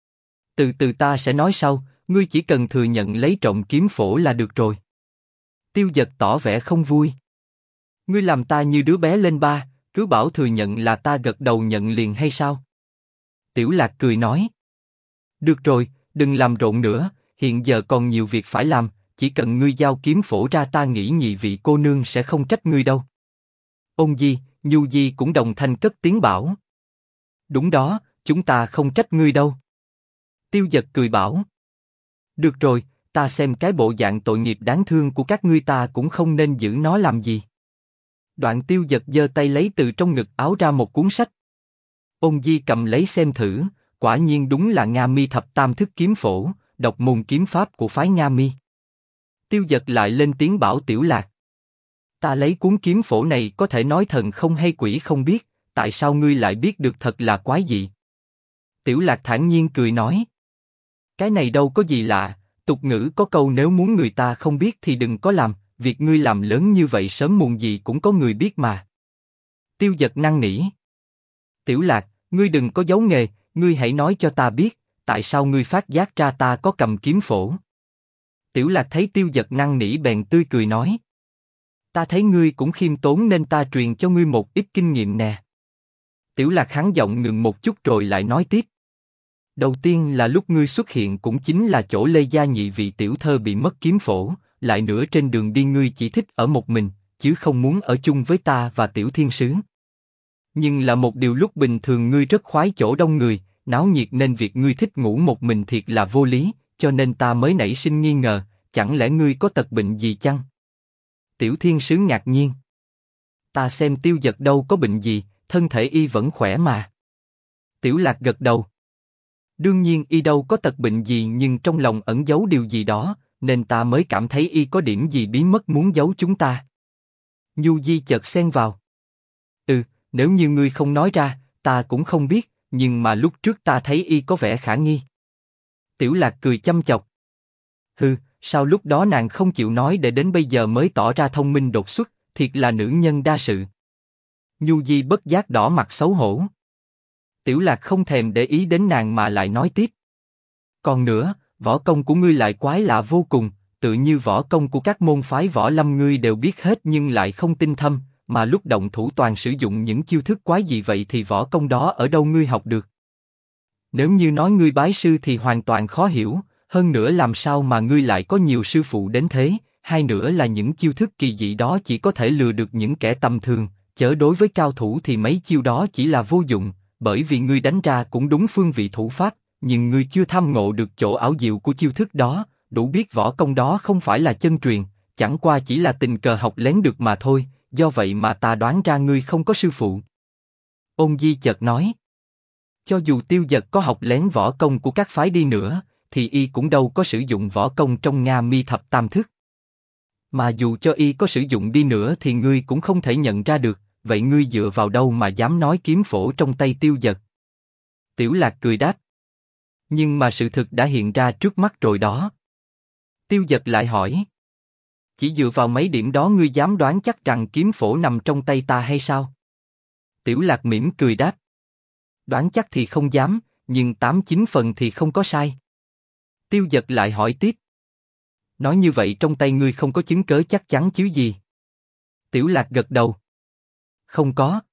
Từ từ ta sẽ nói sau, ngươi chỉ cần thừa nhận lấy trộm kiếm phổ là được rồi. Tiêu Dật tỏ vẻ không vui. Ngươi làm ta như đứa bé lên ba, cứ bảo thừa nhận là ta gật đầu nhận liền hay sao? Tiểu Lạc cười nói. Được rồi, đừng làm rộn nữa, hiện giờ còn nhiều việc phải làm, chỉ cần ngươi giao kiếm phổ ra ta nghĩ nhị vị cô nương sẽ không trách ngươi đâu. Ôn Di, Nhu Di cũng đồng thanh cất tiếng bảo. Đúng đó, chúng ta không trách ngươi đâu. Tiêu Dật cười bảo. Được rồi, ta xem cái bộ dạng tội nghiệp đáng thương của các ngươi ta cũng không nên giữ nó làm gì. Đoạn Tiêu Dật giơ tay lấy từ trong ngực áo ra một cuốn sách. Ôn Di cầm lấy xem thử, quả nhiên đúng là Nga Mi Thập Tam Thức Kiếm Phổ, độc môn kiếm pháp của phái Nga Mi. Tiêu Dật lại lên tiếng bảo Tiểu Lạc. Ta lấy cuốn kiếm phổ này có thể nói thần không hay quỷ không biết, tại sao ngươi lại biết được thật là quái dị? Tiểu Lạc thản nhiên cười nói. Cái này đâu có gì lạ, tục ngữ có câu nếu muốn người ta không biết thì đừng có làm, việc ngươi làm lớn như vậy sớm muộn gì cũng có người biết mà. Tiêu Dật năn nỉ. Tiểu Lạc, ngươi đừng có giấu nghề, ngươi hãy nói cho ta biết, tại sao ngươi phát giác ra ta có cầm kiếm phổ? Tiểu Lạc thấy Tiêu Dật năn nỉ bèn tươi cười nói. Ta thấy ngươi cũng khiêm tốn nên ta truyền cho ngươi một ít kinh nghiệm nè. Tiểu Lạc hắn giọng ngừng một chút rồi lại nói tiếp. Đầu tiên là lúc ngươi xuất hiện cũng chính là chỗ Lê Gia nhị vị tiểu thơ bị mất kiếm phổ, lại nữa trên đường đi ngươi chỉ thích ở một mình, chứ không muốn ở chung với ta và Tiểu Thiên Sứ. Nhưng là một điều lúc bình thường ngươi rất khoái chỗ đông người, náo nhiệt nên việc ngươi thích ngủ một mình thiệt là vô lý, cho nên ta mới nảy sinh nghi ngờ, chẳng lẽ ngươi có tật bệnh gì chăng? Tiểu Thiên Sứ ngạc nhiên. Ta xem Tiêu Dật đâu có bệnh gì, thân thể y vẫn khỏe mà. Tiểu Lạc gật đầu. Đương nhiên y đâu có tật bệnh gì nhưng trong lòng ẩn giấu điều gì đó, nên ta mới cảm thấy y có điểm gì bí mật muốn giấu chúng ta. Nhu Di chợt xen vào. Nếu như ngươi không nói ra, ta cũng không biết, nhưng mà lúc trước ta thấy y có vẻ khả nghi. Tiểu Lạc cười chăm chọc. Hừ, sao lúc đó nàng không chịu nói để đến bây giờ mới tỏ ra thông minh đột xuất, thiệt là nữ nhân đa sự. Nhu Di bất giác đỏ mặt xấu hổ. Tiểu Lạc không thèm để ý đến nàng mà lại nói tiếp. Còn nữa, võ công của ngươi lại quái lạ vô cùng, tự như võ công của các môn phái võ lâm ngươi đều biết hết nhưng lại không tinh thâm, mà lúc động thủ toàn sử dụng những chiêu thức quái dị vậy thì võ công đó ở đâu ngươi học được? Nếu như nói ngươi bái sư thì hoàn toàn khó hiểu, hơn nữa làm sao mà ngươi lại có nhiều sư phụ đến thế, hai nữa là những chiêu thức kỳ dị đó chỉ có thể lừa được những kẻ tầm thường, chớ đối với cao thủ thì mấy chiêu đó chỉ là vô dụng, bởi vì ngươi đánh ra cũng đúng phương vị thủ pháp, nhưng ngươi chưa tham ngộ được chỗ ảo diệu của chiêu thức đó, đủ biết võ công đó không phải là chân truyền, chẳng qua chỉ là tình cờ học lén được mà thôi, do vậy mà ta đoán ra ngươi không có sư phụ. Ôn Di chợt nói. Cho dù Tiêu Dật có học lén võ công của các phái đi nữa, thì y cũng đâu có sử dụng võ công trong Nga Mi Thập Tam Thức. Mà dù cho y có sử dụng đi nữa thì ngươi cũng không thể nhận ra được, vậy ngươi dựa vào đâu mà dám nói kiếm phổ trong tay Tiêu Dật? Tiểu Lạc cười đáp. Nhưng mà sự thực đã hiện ra trước mắt rồi đó. Tiêu Dật lại hỏi. Chỉ dựa vào mấy điểm đó ngươi dám đoán chắc rằng kiếm phổ nằm trong tay ta hay sao? Tiểu Lạc mỉm cười đáp. Đoán chắc thì không dám, nhưng 8-9 phần thì không có sai. Tiêu Dật lại hỏi tiếp. Nói như vậy trong tay ngươi không có chứng cớ chắc chắn chứ gì? Tiểu Lạc gật đầu. Không có.